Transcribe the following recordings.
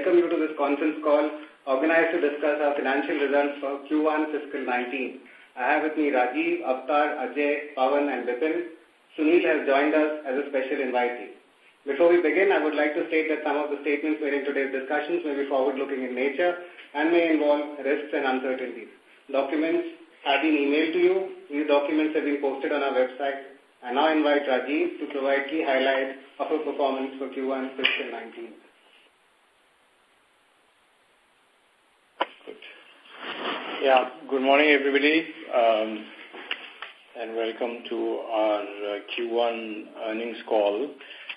welcome you to this conference call organized to discuss our financial results for Q1 fiscal 19. I have with me Rajiv, Avtar, Ajay, Pawan and Vipin. Sunil has joined us as a special invitee. Before we begin, I would like to state that some of the statements made in today's discussions may be forward-looking in nature and may involve risks and uncertainties. Documents have been emailed to you. These documents have been posted on our website. I now invite Rajiv to provide key highlights of our performance for Q1 fiscal 19. Yeah, good morning everybody and welcome to our Q1 earnings call.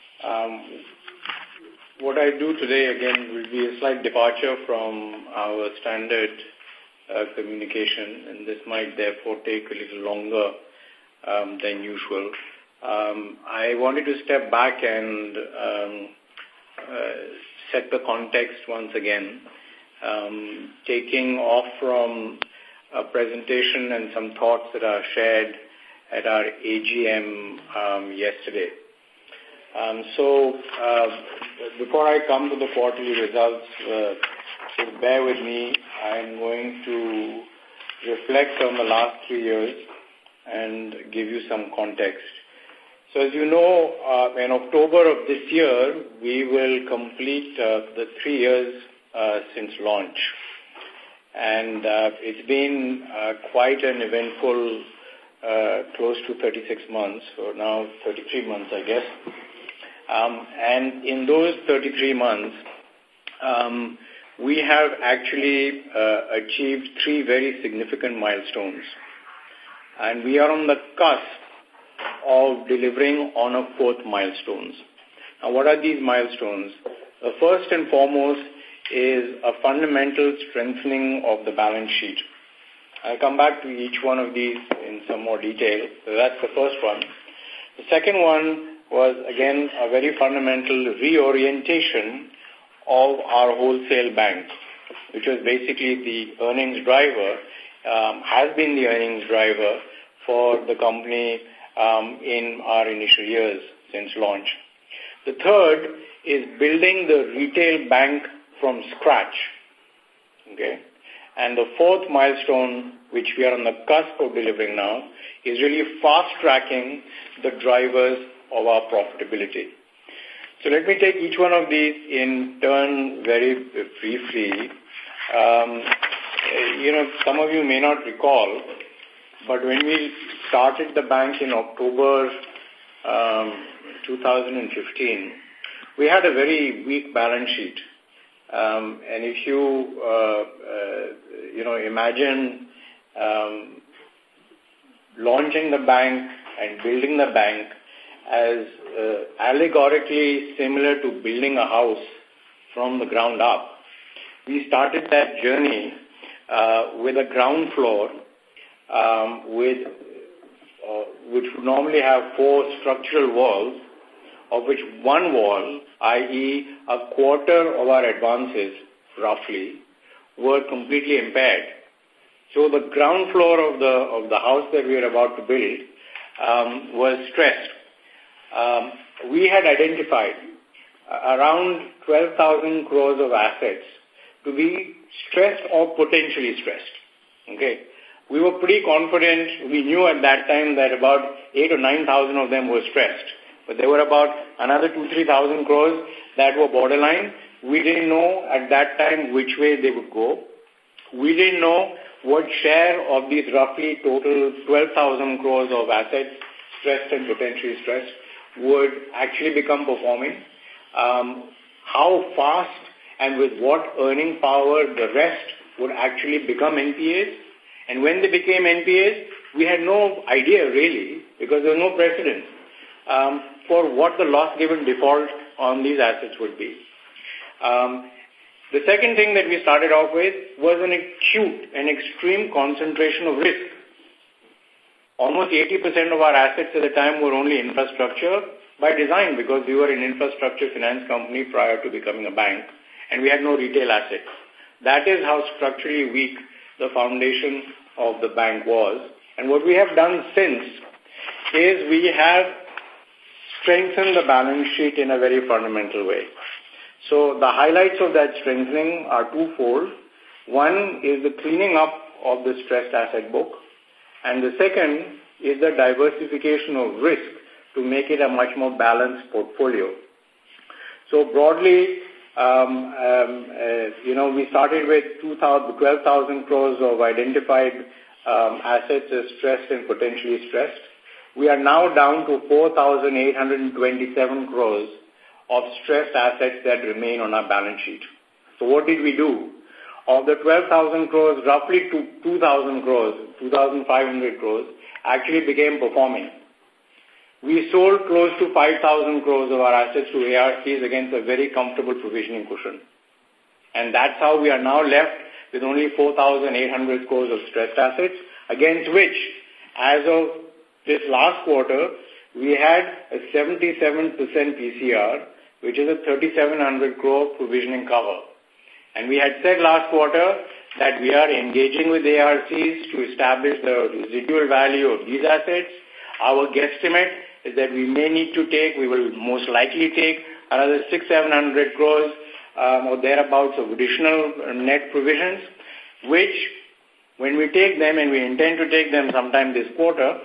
What I do today again will be a slight departure from our standard communication, and this might therefore take a little longer than usual. I wanted to step back and set the context once again, taking off from a presentation and some thoughts that are shared at our AGM yesterday. So before I come to the quarterly results, just bear with me. I'm going to reflect on the last 3 years and give you some context. So as you know, in October of this year, we will complete the 3 years since launch. And it's been quite an eventful close to 36 months, or now 33 months, I guess. And in those 33 months, we have actually achieved 3 very significant milestones. And we are on the cusp of delivering on a 4th milestone. Now, what are these milestones? The first and foremost is a fundamental strengthening of the balance sheet. I'll come back to each one of these in some more detail. So that's the first one. The second one was, again, a very fundamental reorientation of our wholesale bank, which was basically the earnings driver, has been the earnings driver for the company in our initial years since launch. The third is building the retail bank from scratch. Okay? And the 4th milestone, which we are on the cusp of delivering now, is really fast-tracking the drivers of our profitability. So let me take each one of these in turn very briefly. Some of you may not recall, but when we started the bank in October 2015, we had a very weak balance sheet. And if you, imagine launching the bank and building the bank as allegorically similar to building a house from the ground up. We started that journey with a ground floor which would normally have 4 structural walls, of which one wall, i.e. a quarter of our advances, roughly, were completely impaired. So the ground floor of the house that we were about to build was stressed. We had identified around 12,000 crores of assets to be stressed or potentially stressed. Okay, we were pretty confident. We knew at that time that about 8,000 or 9,000 of them were stressed, but there were about another 2,000-3,000 crores that were borderline. We didn't know at that time which way they would go. We didn't know what share of these roughly total 12,000 crores of assets, stressed and potentially stressed, would actually become performing, how fast and with what earning power the rest would actually become NPAs. And when they became NPAs, we had no idea really, because there was no precedent for what the loss given default on these assets would be. The second thing that we started off with was an acute and extreme concentration of risk. Almost 80% of our assets at the time were only infrastructure by design, because we were an infrastructure finance company prior to becoming a bank, and we had no retail assets. That is how structurally weak the foundation of the bank was. And what we have done since is we have strengthened the balance sheet in a very fundamental way. So the highlights of that strengthening are twofold. One is the cleaning up of the stressed asset book, and the second is the diversification of risk to make it a much more balanced portfolio. So broadly, we started with 12,000 crores of identified assets as stressed and potentially stressed. We are now down to 4,827 crores of stressed assets that remain on our balance sheet. So what did we do? Of the 12,000 crores, roughly 2,000 crores, 2,500 crores actually became performing. We sold close to 5,000 crores of our assets to ARCs against a very comfortable provisioning cushion. And that's how we are now left with only 4,800 crores of stressed assets, against which, as of this last quarter, we had a 77% PCR, which is a 3,700 crore provisioning cover. And we had said last quarter that we are engaging with ARCs to establish the residual value of these assets. Our guesstimate is that we will most likely take another 600-700 crores or thereabouts of additional net provisions, which, when we take them, and we intend to take them sometime this quarter,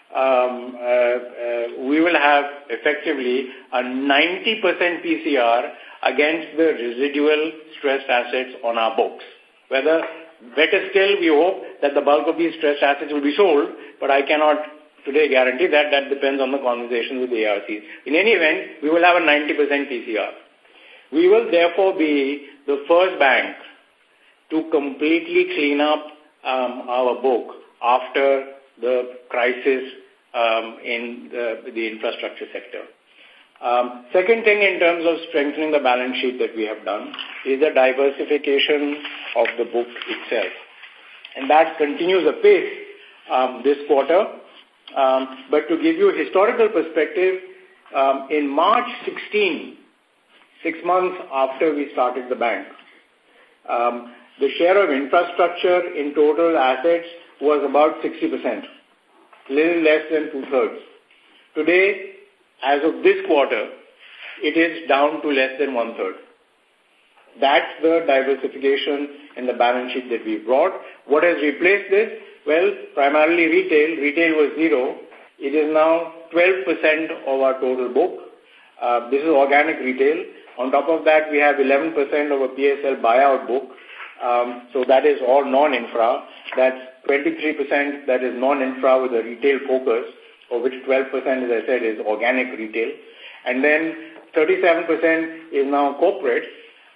we will have effectively a 90% PCR against the residual stressed assets on our books. Better still, we hope that the bulk of these stressed assets will be sold, but I cannot today guarantee that. That depends on the conversation with the ARCs. In any event, we will have a 90% PCR. We will therefore be the first bank to completely clean up our book after the crisis in the infrastructure sector. Second thing in terms of strengthening the balance sheet that we have done is the diversification of the book itself. And that continues apace this quarter. But to give you a historical perspective, in March 16, 6 months after we started the bank, the share of infrastructure in total assets was about 60%, little less than two-thirds. Today, as of this quarter, it is down to less than one-third. That's the diversification in the balance sheet that we brought. What has replaced this? Well, primarily retail. Retail was zero. It is now 12% of our total book. This is organic retail. On top of that, we have 11% of a PSL buyout book. So that is all non-infra. That's 23% that is non-infra with a retail focus, of which 12%, as I said, is organic retail. And then 37% is now corporate,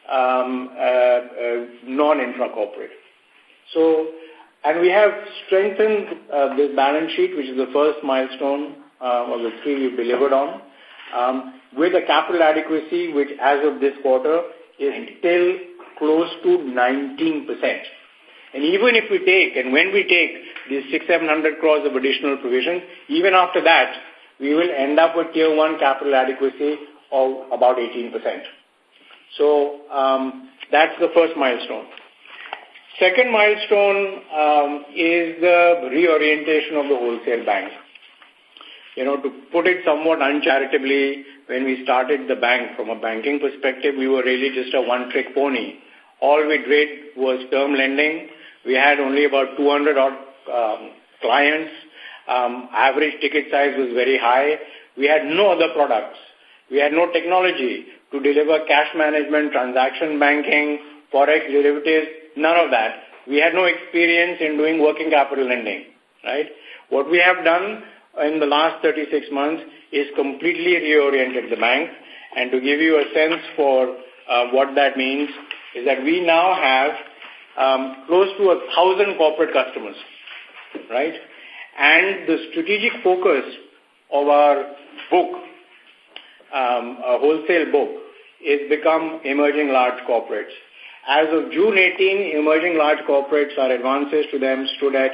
non-infra corporate. So, and we have strengthened this balance sheet, which is the first milestone of the three we've delivered on, with a capital adequacy which, as of this quarter, is still close to 19%. And even if we take, and when we take these 600-700 crores of additional provisions, even after that, we will end up with Tier 1 capital adequacy of about 18%. So that's the first milestone. Second milestone is the reorientation of the wholesale bank. To put it somewhat uncharitably, when we started the bank from a banking perspective, we were really just a one-trick pony. All we did was term lending. We had only about 200 odd clients. Average ticket size was very high. We had no other products. We had no technology to deliver cash management, transaction banking, forex derivatives, none of that. We had no experience in doing working capital lending, right? What we have done in the last 36 months is completely reoriented the bank. And to give you a sense for what that means is that we now have close to 1,000 corporate customers, right? And the strategic focus of our book, a wholesale book, is become emerging large corporates. As of June 18, emerging large corporates, our advances to them stood at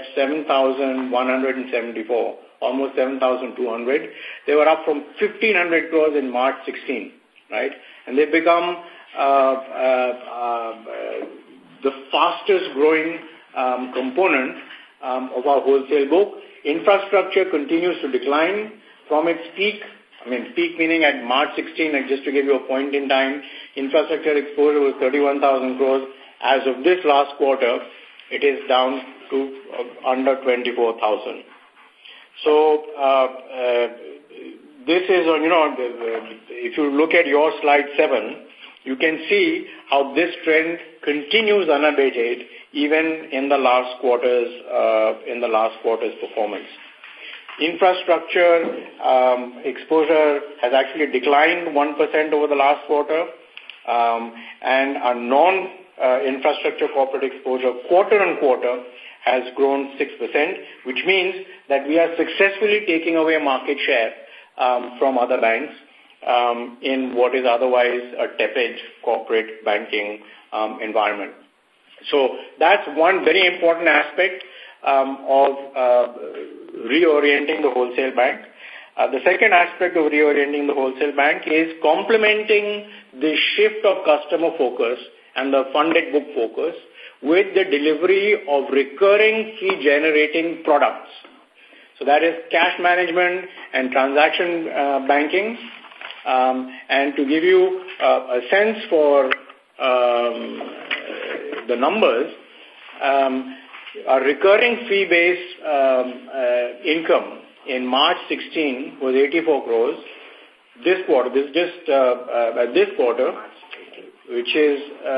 7,174, almost 7,200. They were up from 1,500 crores in March 16, right? And they've become the fastest growing component of our wholesale book. Infrastructure continues to decline from its peak peak meaning at March 16, and just to give you a point in time, infrastructure exposure was 31,000 crores. As of this last quarter, it is down to under 24,000. So, this is, if you look at your slide 7, you can see how this trend continues unabated even in the last quarter's performance. Infrastructure exposure has actually declined 1% over the last quarter, and our non-infrastructure corporate exposure quarter on quarter has grown 6%, which means that we are successfully taking away market share from other banks in what is otherwise a tepid corporate banking environment. So that's one very important aspect of reorienting the wholesale bank. The second aspect of reorienting the wholesale bank is complementing the shift of customer focus and the funded book focus with the delivery of recurring fee-generating products. So that is cash management and transaction banking. And to give you a sense for the numbers, our recurring fee-based income in March 16 was 84 crores. This quarter, which is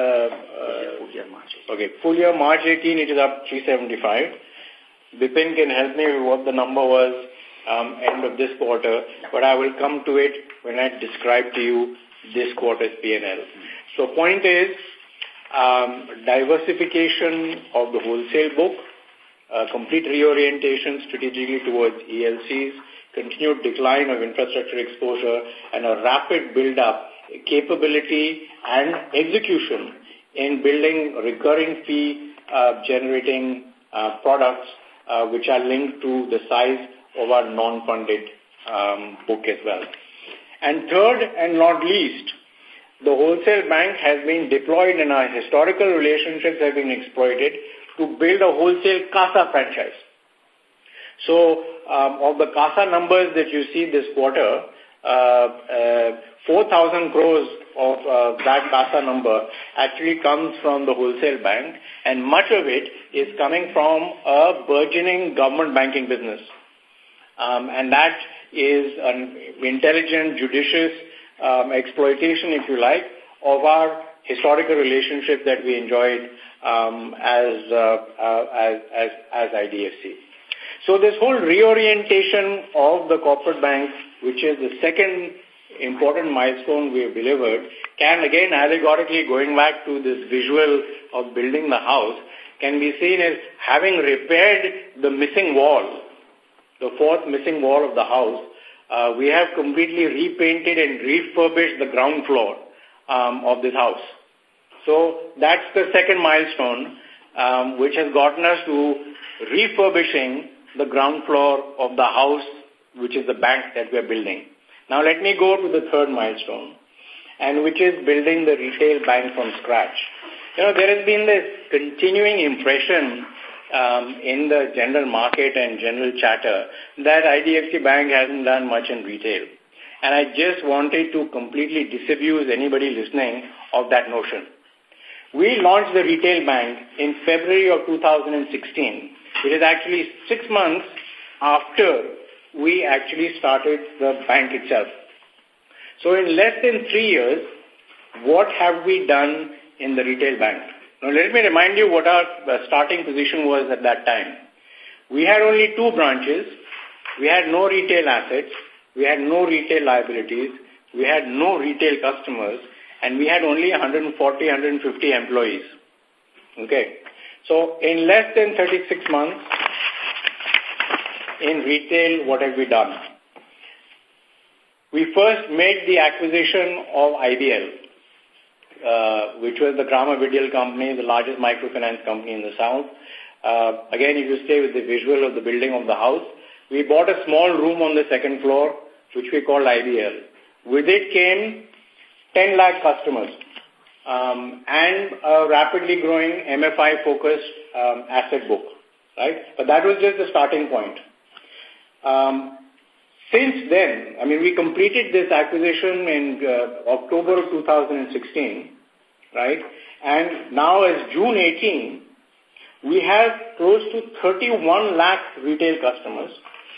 full year March 18, it is up 375. Bipin can help me with what the number was end of this quarter, but I will come to it when I describe to you this quarter's P&L. So point is, diversification of the wholesale book, complete reorientation strategically towards ELCs, continued decline of infrastructure exposure, and a rapid build-up capability and execution in building recurring fee-generating products which are linked to the size of our non-funded book as well. And third and not least, the wholesale bank has been deployed and our historical relationships have been exploited to build a wholesale CASA franchise. So, of the CASA numbers that you see this quarter, 4,000 crores of that CASA number actually comes from the wholesale bank, and much of it is coming from a burgeoning government banking business. And that is an intelligent, judicious exploitation, if you like, of our historical relationship that we enjoyed as IDFC. So this whole reorientation of the corporate bank, which is the second important milestone we have delivered, can again allegorically, going back to this visual of building the house, can be seen as having repaired the missing wall, the fourth missing wall of the house. We have completely repainted and refurbished the ground floor of this house. So that's the second milestone which has gotten us to refurbishing the ground floor of the house, which is the bank that we are building. Now let me go to the third milestone, and which is building the retail bank from scratch. There has been this continuing impression in the general market and general chatter that IDFC Bank hasn't done much in retail. And I just wanted to completely disabuse anybody listening of that notion. We launched the retail bank in February of 2016. It is actually 6 months after we actually started the bank itself. So in less than 3 years, what have we done in the retail bank? Now let me remind you what our starting position was at that time. We had only 2 branches. We had no retail assets. We had no retail liabilities. We had no retail customers. And we had only 140, 150 employees. Okay. So in less than 36 months, in retail, what have we done? We first made the acquisition of IBL, which was the Grama Vidyal company, the largest microfinance company in the South. Again, if you stay with the visual of the building of the house, we bought a small room on the second floor, which we called IBL. With it came 10 lakh customers and a rapidly growing MFI-focused asset book, right? But that was just the starting point. Since then, we completed this acquisition in October of 2016, right? And now as June 18, we have close to 31 lakh retail customers.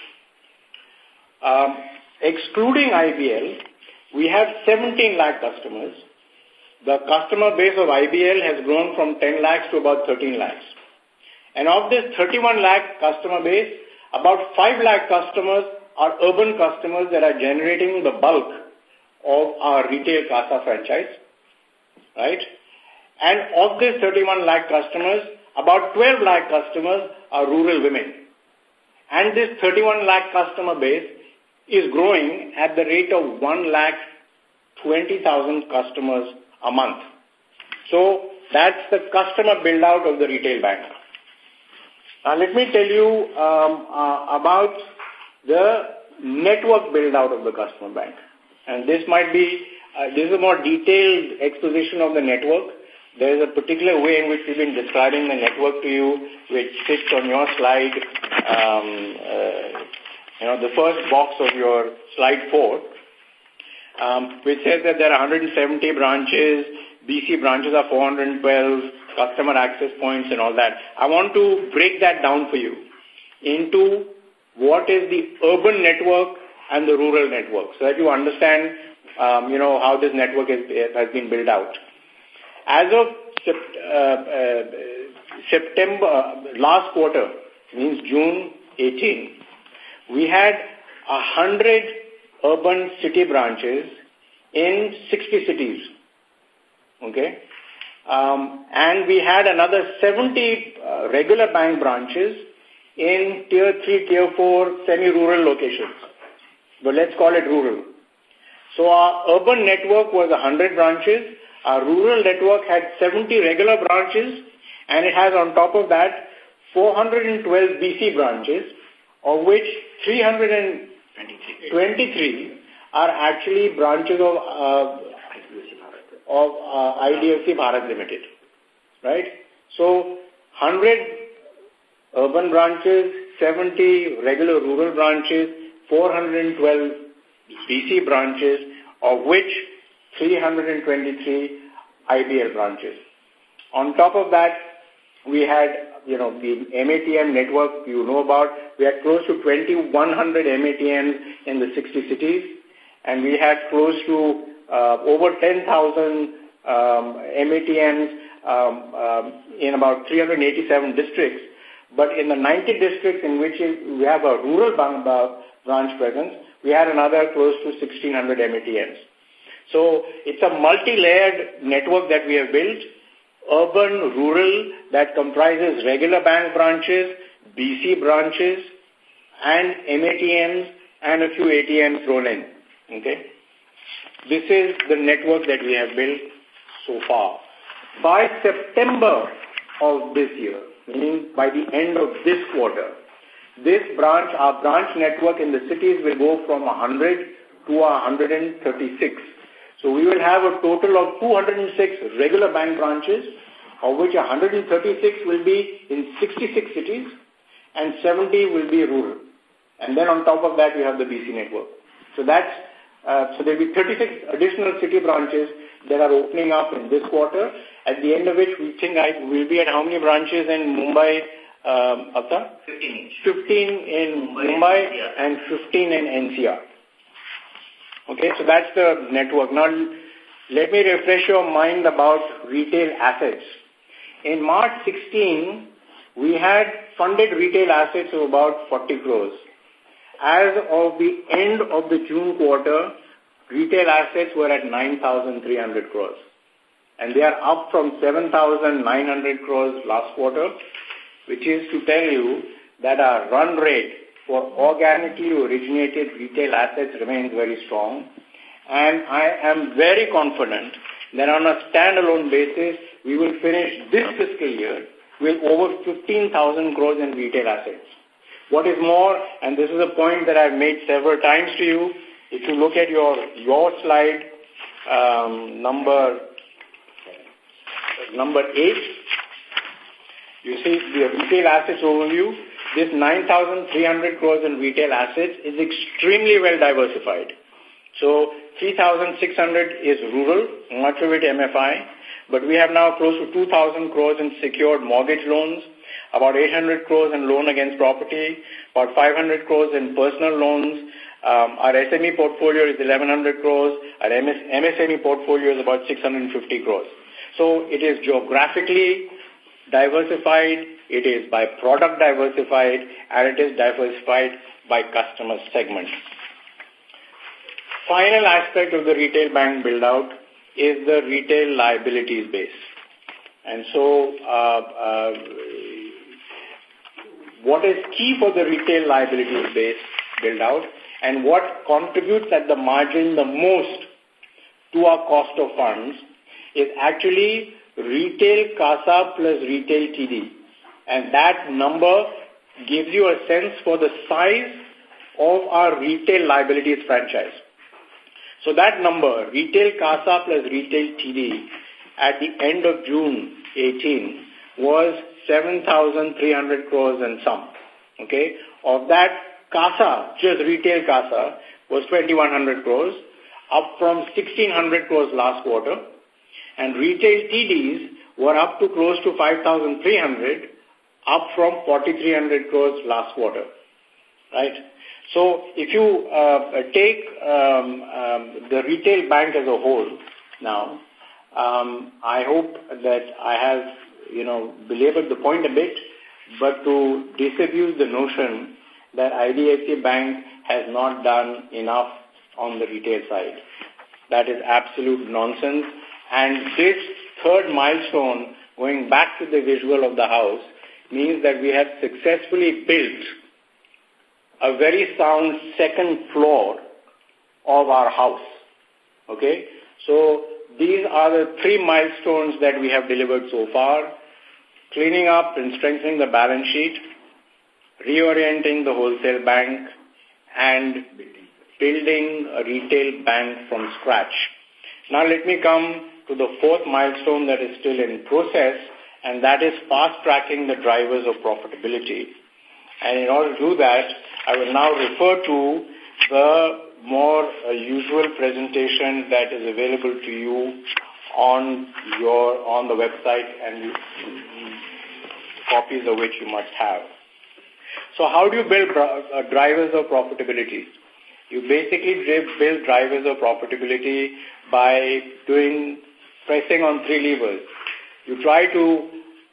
Excluding IBL, we have 17 lakh customers. The customer base of IBL has grown from 10 lakhs to about 13 lakhs. And of this 31 lakh customer base, about 5 lakh customers are urban customers that are generating the bulk of our retail CASA franchise, right? And of this 31 lakh customers, about 12 lakh customers are rural women. And this 31 lakh customer base is growing at the rate of 1,20,000 customers a month. So that's the customer build out of the retail bank. Now let me tell you about the network build out of the customer bank. And this might be, this is a more detailed exposition of the network. There is a particular way in which we've been describing the network to you, which sits on your slide, the first box of your slide 4, which says that there are 170 branches, BC branches are 412, customer access points and all that. I want to break that down for you into what is the urban network and the rural network, so that you understand, how this network has been built out. As of September, last quarter, means June 18, we had 100 urban city branches in 60 cities. Okay? And we had another 70 regular bank branches in tier 3, tier 4 semi-rural locations. But let's call it rural. So our urban network was 100 branches. Our rural network had 70 regular branches, and it has on top of that 412 BC branches, of which 323 are actually branches of IDFC Bharat Limited, right? So 100 urban branches, 70 regular rural branches, 412 BC branches, of which 323 IBL branches. On top of that, we had, the MATM network you know about. We had close to 2,100 MATMs in the 60 cities, and we had close to over 10,000 MATMs in about 387 districts. But in the 90 districts in which we have a rural branch presence, we had another close to 1,600 MATMs. So it's a multi-layered network that we have built, urban, rural, that comprises regular bank branches, BC branches, and MATMs, and a few ATMs thrown in. Okay? This is the network that we have built so far. By September of this year, meaning by the end of this quarter, our branch network in the cities will go from 100 to 136. So we will have a total of 206 regular bank branches, of which 136 will be in 66 cities and 70 will be rural. And then on top of that, we have the BC network. So that's so there will be 36 additional city branches that are opening up in this quarter, at the end of which we think we'll be at how many branches in Mumbai, Avtar? 15. 15 in Mumbai and 15 in NCR. Okay, so that's the network. Now, let me refresh your mind about retail assets. In March 16, we had funded retail assets of about 40 crores. As of the end of the June quarter, retail assets were at 9,300 crores. And they are up from 7,900 crores last quarter, which is to tell you that our run rate for organically originated retail assets remains very strong. And I am very confident that on a standalone basis, we will finish this fiscal year with over 15,000 crores in retail assets. What is more, and this is a point that I've made several times to you, if you look at your slide number 8, you see the retail assets overview. this 9,300 crores in retail assets is extremely well diversified. So 3,600 is rural, much of it MFI, but we have now close to 2,000 crores in secured mortgage loans, about 800 crores in loan against property, about 500 crores in personal loans. Our SME portfolio is 1,100 crores. Our MSME portfolio is about 650 crores. So it is geographically diversified, it is by product diversified, and it is diversified by customer segment. Final aspect of the retail bank build-out is the retail liabilities base. And so what is key for the retail liabilities base build-out and what contributes at the margin the most to our cost of funds is actually retail CASA plus retail TD. And that number gives you a sense for the size of our retail liabilities franchise. So that number, retail CASA plus retail TD, at the end of June 18 was 7,300 crores and some. Okay? Of that, CASA, just retail CASA, was 2,100 crores, up from 1,600 crores last quarter. And retail TDs were up to close to 5,300, up from 4,300 crores last quarter. Right? So if you take the retail bank as a whole now, I hope that I have, belabored the point a bit, but to disabuse the notion that IDFC Bank has not done enough on the retail side. That is absolute nonsense. And this third milestone, going back to the visual of the house, means that we have successfully built a very sound second floor of our house. Okay? So these are the three milestones that we have delivered so far: cleaning up and strengthening the balance sheet, reorienting the wholesale bank, and building a retail bank from scratch. Now let me come to the fourth milestone that is still in process, and that is fast-tracking the drivers of profitability. And in order to do that, I will now refer to the more usual presentation that is available to you on the website, and copies of which you must have. So how do you build drivers of profitability? You basically build drivers of profitability by pressing on three levers. You try to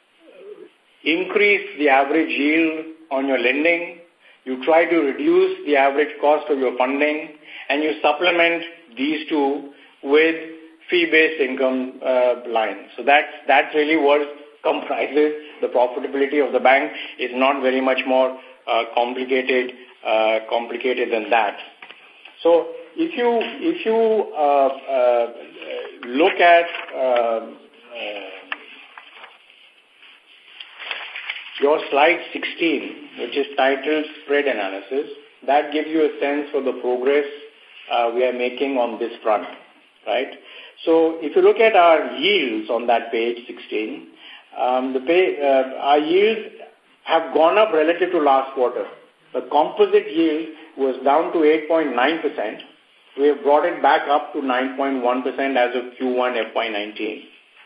increase the average yield on your lending, you try to reduce the average cost of your funding, and you supplement these two with fee-based income lines. So that's really what comprises the profitability of the bank. Is not very much more complicated than that. So if you look at your slide 16, which is titled Spread Analysis, that gives you a sense for the progress we are making on this front, right? So if you look at our yields on that page 16, our yields have gone up relative to last quarter. The composite yield was down to 8.9%. We have brought it back up to 9.1% as of Q1 FY19.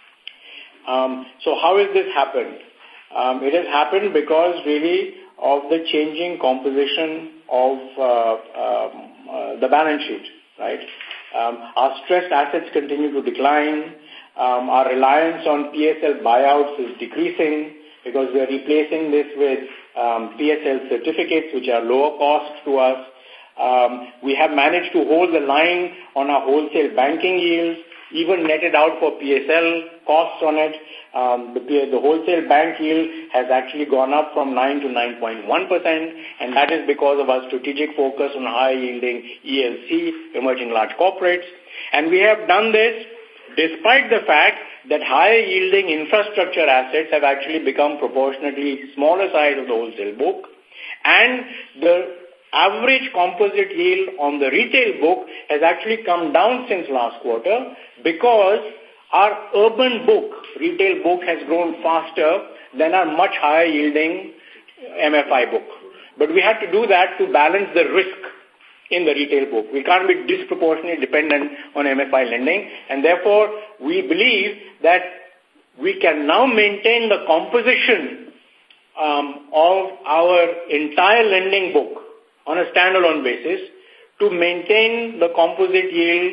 So how has this happened? It has happened because really of the changing composition of the balance sheet, right? Our stressed assets continue to decline. Our reliance on PSL buyouts is decreasing because we are replacing this with PSL certificates, which are lower cost to us. We have managed to hold the line on our wholesale banking yields, even netted out for PSL costs on it. The wholesale bank yield has actually gone up from 9 to 9.1%, and that is because of our strategic focus on high-yielding ELC, emerging large corporates. And we have done this despite the fact that higher-yielding infrastructure assets have actually become proportionately smaller size of the wholesale book, and the average composite yield on the retail book has actually come down since last quarter because our urban book, retail book, has grown faster than our much higher yielding MFI book. But we had to do that to balance the risk in the retail book. We can't be disproportionately dependent on MFI lending, and therefore we believe that we can now maintain the composition of our entire lending book on a standalone basis to maintain the composite yield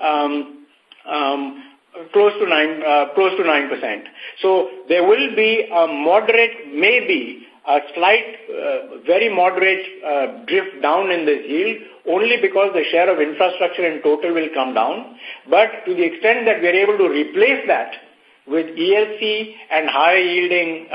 close to 9%. So there will be a moderate, maybe a slight, very moderate drift down in this yield, only because the share of infrastructure in total will come down. But to the extent that we are able to replace that with ELC and higher yielding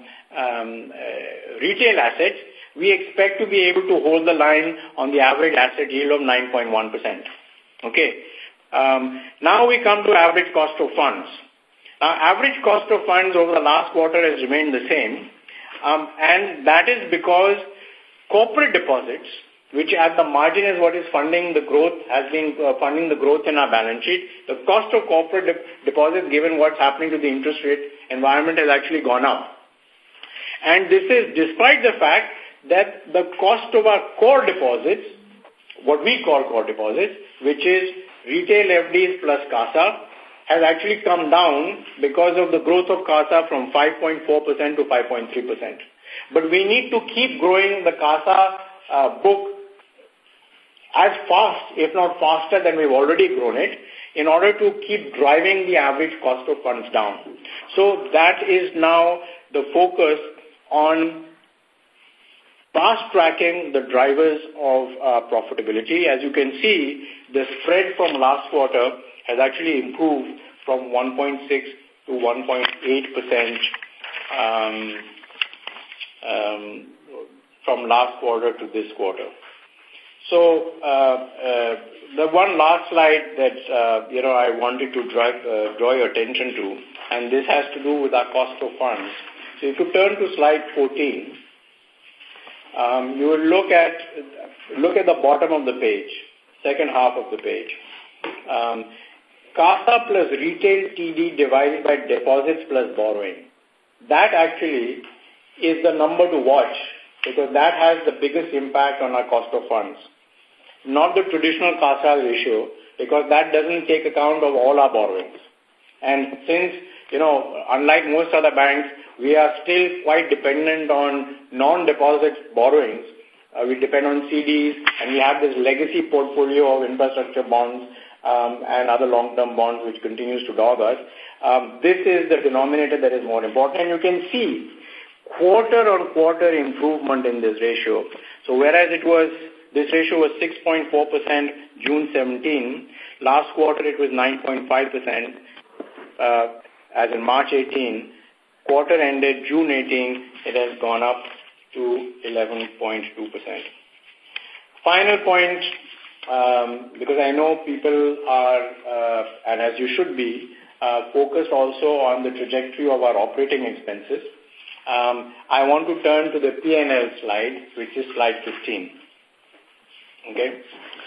retail assets, we expect to be able to hold the line on the average asset yield of 9.1%. Okay. Now we come to average cost of funds. Now, average cost of funds over the last quarter has remained the same, and that is because corporate deposits, which at the margin is what is funding the growth, has been funding the growth in our balance sheet. The cost of corporate deposits, given what's happening to the interest rate environment, has actually gone up. And this is despite the fact that the cost of our core deposits, what we call core deposits, which is retail FDs plus CASA, has actually come down because of the growth of CASA from 5.4% to 5.3%. But we need to keep growing the CASA book as fast, if not faster than we've already grown it, in order to keep driving the average cost of funds down. So that is now the focus on fast-tracking the drivers of profitability. As you can see, the spread from last quarter has actually improved from 1.6 to 1.8% from last quarter to this quarter. So the one last slide that I wanted to draw your attention to, and this has to do with our cost of funds. So if you turn to slide 14, you will look at the bottom of the page, second half of the page. CASA plus retail TD divided by deposits plus borrowing. That actually is the number to watch, because that has the biggest impact on our cost of funds. Not the traditional CASA ratio, because that doesn't take account of all our borrowings. And since, unlike most other banks, we are still quite dependent on non-deposit borrowings. We depend on CDs, and we have this legacy portfolio of infrastructure bonds and other long-term bonds which continues to dog us. This is the denominator that is more important. And you can see quarter-on-quarter improvement in this ratio. So whereas this ratio was 6.4% June 17, last quarter it was 9.5%, as in March 18. Quarter ended June 18, it has gone up to 11.2%. Final point, because I know people are, and as you should be, focused also on the trajectory of our operating expenses. I want to turn to the P&L slide, which is slide 15. Okay.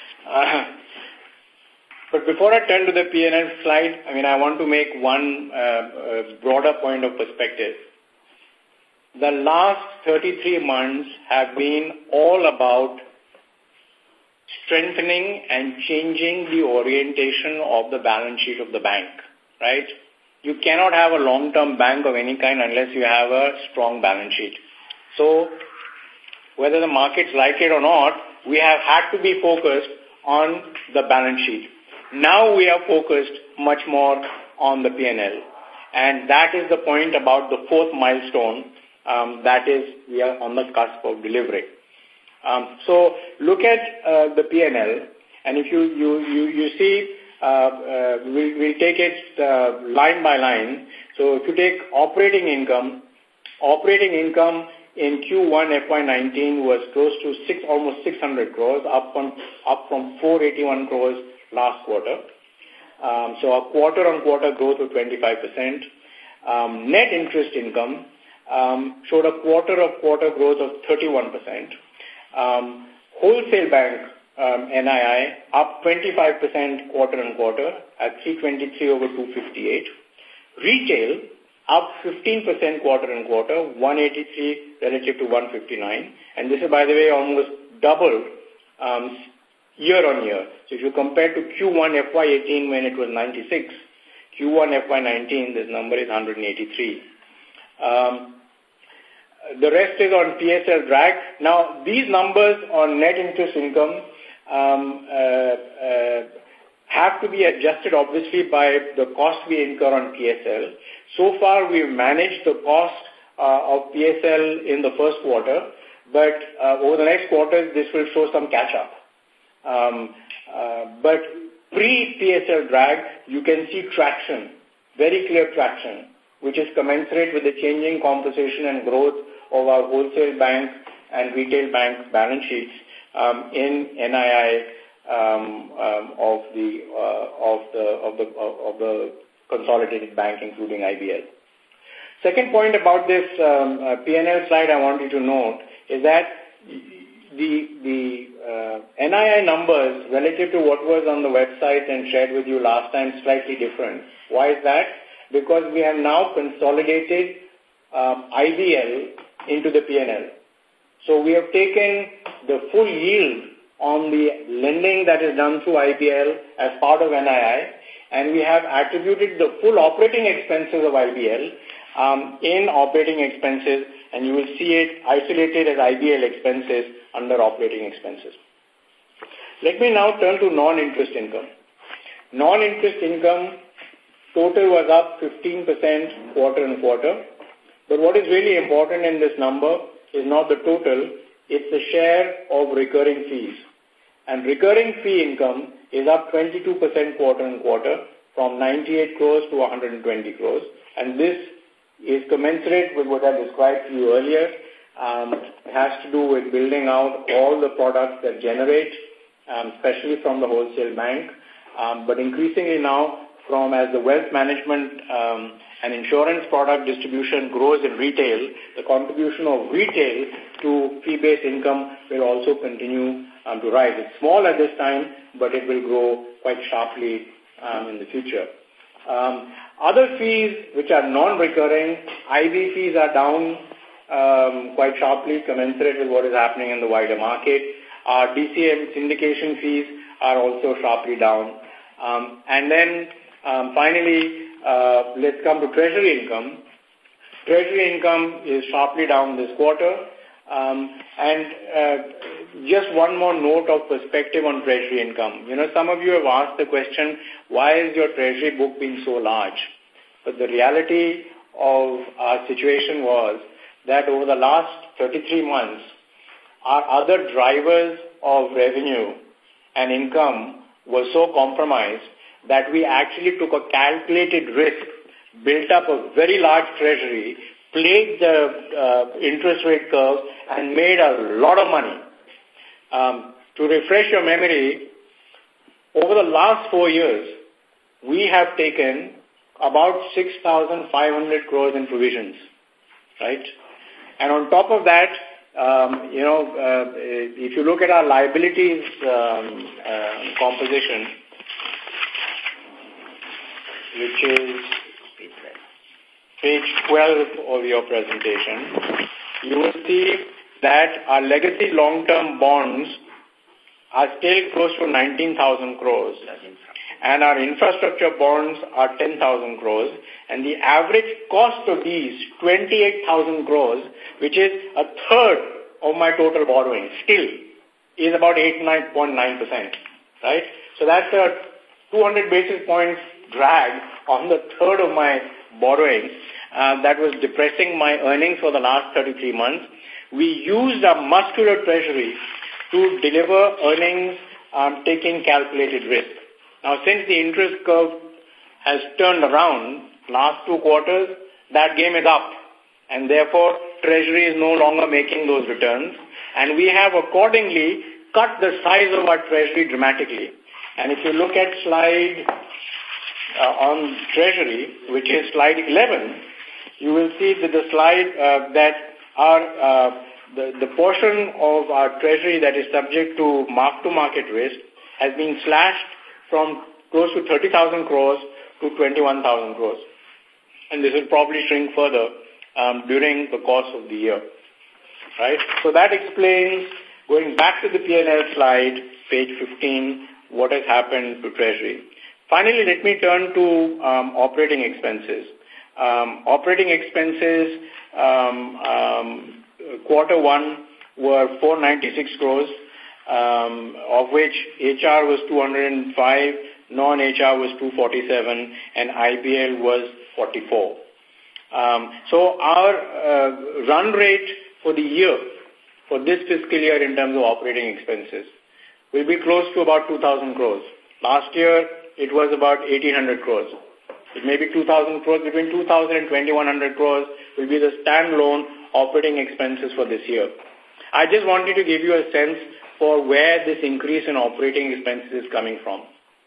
But before I turn to the P&L slide, I want to make one broader point of perspective. The last 33 months have been all about strengthening and changing the orientation of the balance sheet of the bank, right? You cannot have a long-term bank of any kind unless you have a strong balance sheet. So whether the markets like it or not, we have had to be focused on the balance sheet. Now we are focused much more on the P&L. And that is the point about the fourth milestone, that is, we are on the cusp of delivery. So look at the P&L, and if you see, we'll take it line by line. So if you take operating income in Q1 FY19 was close to almost 600 crores, up from 481 crores last quarter. So a quarter-on-quarter growth of 25%. Net interest income showed a quarter-on-quarter growth of 31%. Wholesale bank NII up 25% quarter-on-quarter at 323 over 258. Retail up 15% quarter on quarter, 183 relative to 159. And this is, by the way, almost double year on year. So if you compare to Q1 FY18 when it was 96, Q1 FY19, this number is 183. The rest is on PSL drag. Now, these numbers on net interest income have to be adjusted, obviously, by the cost we incur on PSL. So far, we've managed the cost of PSL in the first quarter, but over the next quarters, this will show some catch-up. But pre-PSL drag, you can see traction, very clear traction, which is commensurate with the changing composition and growth of our wholesale bank and retail bank balance sheets in NII of the consolidated bank, including IBL. Second point about this P&L slide I want you to note is that the NII numbers relative to what was on the website and shared with you last time slightly different. Why is that? Because we have now consolidated IBL into the P&L. So we have taken the full yield on the lending that is done through IBL as part of NII, and we have attributed the full operating expenses of IBL in operating expenses, and you will see it isolated as IBL expenses under operating expenses. Let me now turn to non-interest income. Non-interest income total was up 15% quarter on quarter, but what is really important in this number is not the total, it's the share of recurring fees. And recurring fee income is up 22% quarter on quarter from 98 crores to 120 crores. And this is commensurate with what I described to you earlier. It has to do with building out all the products that generate, especially from the wholesale bank, but increasingly now as the wealth management and insurance product distribution grows in retail, the contribution of retail to fee-based income will also continue to rise. It's small at this time, but it will grow quite sharply in the future. Other fees, which are non-recurring, IB fees are down quite sharply, commensurate with what is happening in the wider market. Our DCM syndication fees are also sharply down. And then finally, let's come to treasury income. Treasury income is sharply down this quarter. Just one more note of perspective on treasury income. You know, some of you have asked the question, why is your treasury book being so large? But the reality of our situation was that over the last 33 months, our other drivers of revenue and income were so compromised that we actually took a calculated risk, built up a very large treasury, played the interest rate curve, and made a lot of money. To refresh your memory, over the last 4 years, we have taken about 6,500 crores in provisions, right? And on top of that, if you look at our liabilities composition, which is page 12 of your presentation, you will see that our legacy long-term bonds are still close to 19,000 crores. And our infrastructure bonds are 10,000 crores. And the average cost of these, 28,000 crores, which is a third of my total borrowing, still is about 9.9%, right? So that's a 200 basis points drag on the third of my borrowing that was depressing my earnings for the last 33 months. We used our muscular treasury to deliver earnings taking calculated risk. Now, since the interest curve has turned around last 2 quarters, that game is up. And therefore, treasury is no longer making those returns. And we have accordingly cut the size of our treasury dramatically. And if you look at slide on treasury, which is slide 11, you will see that the slide that our the portion of our treasury that is subject to mark-to-market risk has been slashed from close to 30,000 crores to 21,000 crores. and this will probably shrink further during the course of the year. Right? So that explains, going back to the P&L slide, page 15, what has happened to Treasury. Finally, let me turn to operating expenses. Operating expenses, quarter one were 496 crores, of which HR was 205, non-HR was 247, and IBL was 44. So our run rate for the year, for this fiscal year in terms of operating expenses, will be close to about 2,000 crores. Last year, it was about 1,800 crores. It may be 2,000 crores. Between 2,000 and 2,100 crores will be the standalone operating expenses for this year. I just wanted to give you a sense for where this increase in operating expenses is coming from.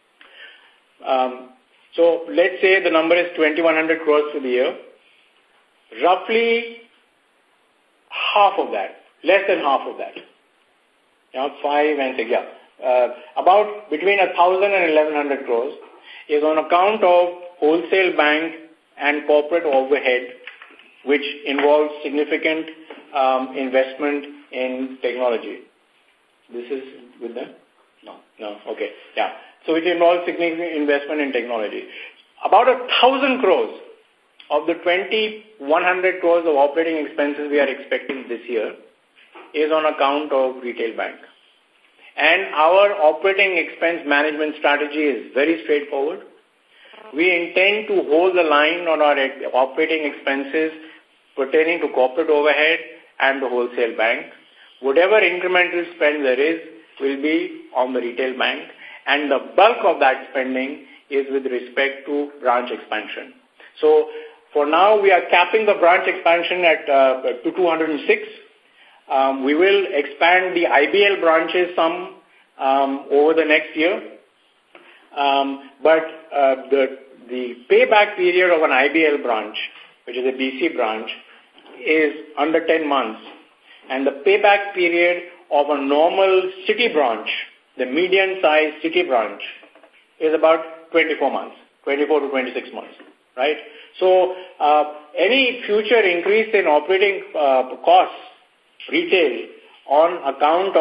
So let's say the number is 2,100 crores for the year. Roughly half of that, less than half of that, 5 and 6, about between 1,000 and 1,100 crores is on account of wholesale bank and corporate overhead, which involves significant investment in technology. This is with them? No, okay, yeah. So it involves significant investment in technology. About 1,000 crores of the 2,100 crores of operating expenses we are expecting this year is on account of retail bank. And our operating expense management strategy is very straightforward. We intend to hold the line on our operating expenses pertaining to corporate overhead and the wholesale bank. Whatever incremental spend there is will be on the retail bank, and the bulk of that spending is with respect to branch expansion. So for now, we are capping the branch expansion at to 206. We will expand the IBL branches some over the next year. But the payback period of an IBL branch, which is a BC branch, is under 10 months. And the payback period of a normal city branch, the median-sized city branch, is about 24 months, 24 to 26 months, right? So any future increase in operating costs, retail, on account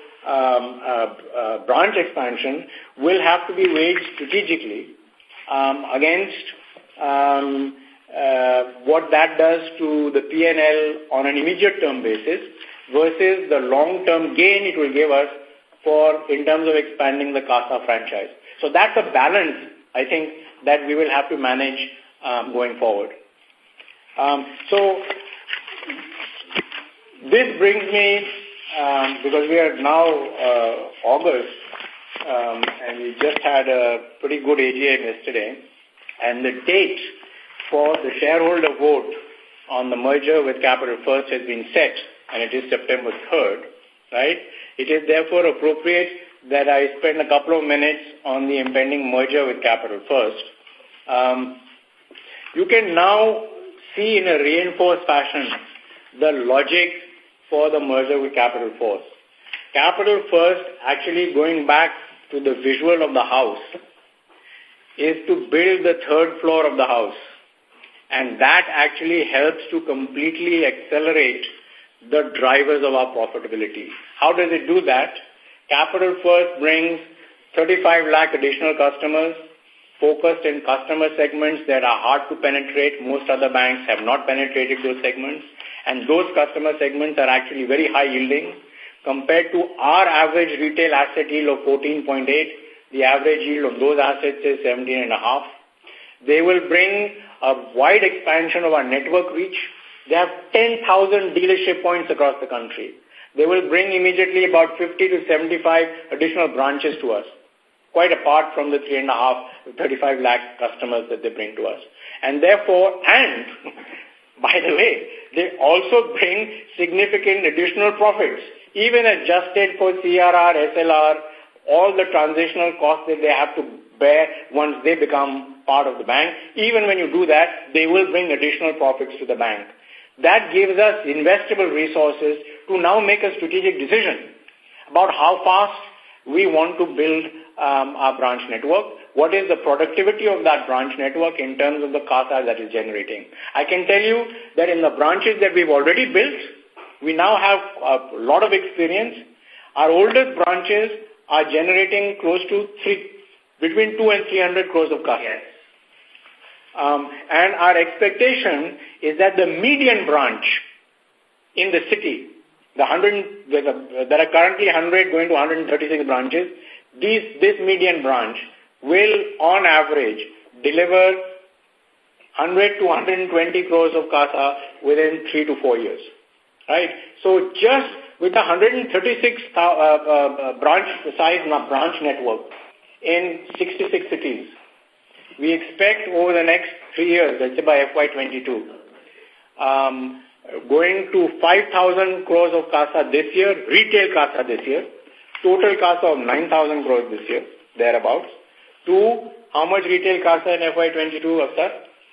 of branch expansion will have to be weighed strategically against what that does to the P&L on an immediate term basis versus the long-term gain it will give us in terms of expanding the CASA franchise. So that's a balance, I think, that we will have to manage going forward. So this brings me, because we are now August, and we just had a pretty good AGM yesterday, and the date for the shareholder vote on the merger with Capital First has been set, and it is September 3rd, right? It is therefore appropriate that I spend a couple of minutes on the impending merger with Capital First. You can now see in a reinforced fashion the logic for the merger with Capital First. Capital First, actually going back to the visual of the house, is to build the third floor of the house. And that actually helps to completely accelerate the drivers of our profitability. How does it do that? Capital First brings 35 lakh additional customers focused in customer segments that are hard to penetrate. Most other banks have not penetrated those segments. And those customer segments are actually very high yielding. Compared to our average retail asset yield of 14.8, the average yield of those assets is 17.5. They will bring a wide expansion of our network reach. They have 10,000 dealership points across the country. They will bring immediately about 50 to 75 additional branches to us, quite apart from the 35 lakh customers that they bring to us. And therefore, by the way, they also bring significant additional profits, even adjusted for CRR, SLR, all the transitional costs that they have to bear once they become part of the bank. Even when you do that, they will bring additional profits to the bank. That gives us investable resources to now make a strategic decision about how fast we want to build our branch network. What is the productivity of that branch network in terms of the CASA that is generating? I can tell you that in the branches that we've already built, we now have a lot of experience. Our oldest branches are generating close to between 200 and 300 crores of CASA. Yes. And our expectation is that the median branch in the city, there are currently 100 going to 136 branches, this median branch will, on average, deliver 100 to 120 crores of CASA within 3 to 4 years. Right? So just with the 136 branch network in 66 cities, we expect over the next 3 years, let's say by FY22, going to 5,000 crores of CASA this year, retail CASA this year, total CASA of 9,000 crores this year, thereabouts, to how much retail CASA in FY22, Avtar?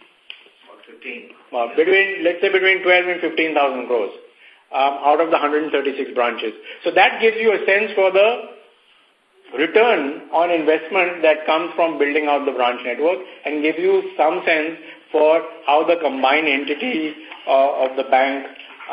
About 15. Let's say between 12 and 15,000 crores out of the 136 branches. So that gives you a sense for the return on investment that comes from building out the branch network and gives you some sense for how the combined entity of the bank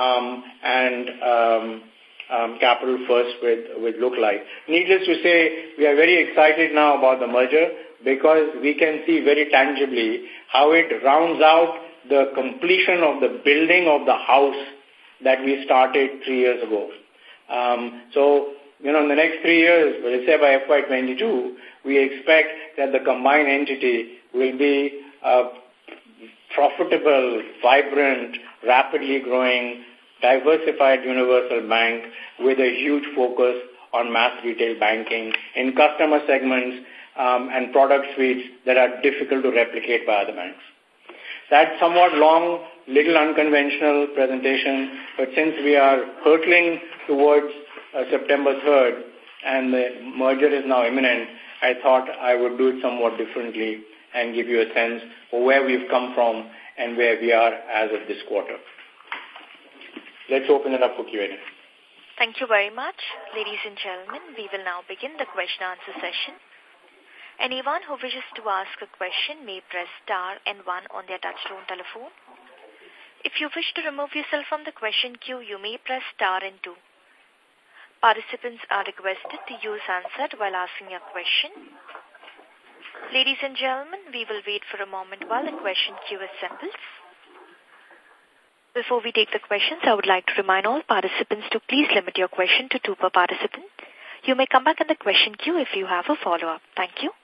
and Capital First would look like. Needless to say, we are very excited now about the merger because we can see very tangibly how it rounds out the completion of the building of the house that we started 3 years ago. So, in the next 3 years, let's say by FY22, we expect that the combined entity will be a profitable, vibrant, rapidly growing, diversified universal bank with a huge focus on mass retail banking in customer segments and product suites that are difficult to replicate by other banks. That's somewhat long, little unconventional presentation, but since we are hurtling towards September 3rd and the merger is now imminent, I thought I would do it somewhat differently and give you a sense of where we've come from and where we are as of this quarter. Let's open it up for Q&A. Thank you very much. Ladies and gentlemen, we will now begin the question-answer session. Anyone who wishes to ask a question may press star and 1 on their touchtone telephone. If you wish to remove yourself from the question queue, you may press star and 2. Participants are requested to use handset while asking a question. Ladies and gentlemen, we will wait for a moment while the question queue assembles. Before we take the questions, I would like to remind all participants to please limit your question to 2 per participant. You may come back in the question queue if you have a follow-up. Thank you.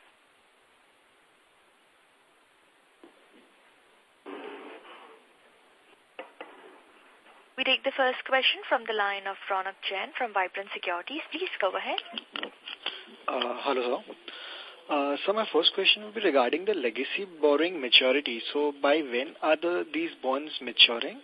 We take the first question from the line of Ronak Jain from Vibrant Securities. Please go ahead. Hello, sir. So my first question will be regarding the legacy borrowing maturity. So by when are these bonds maturing?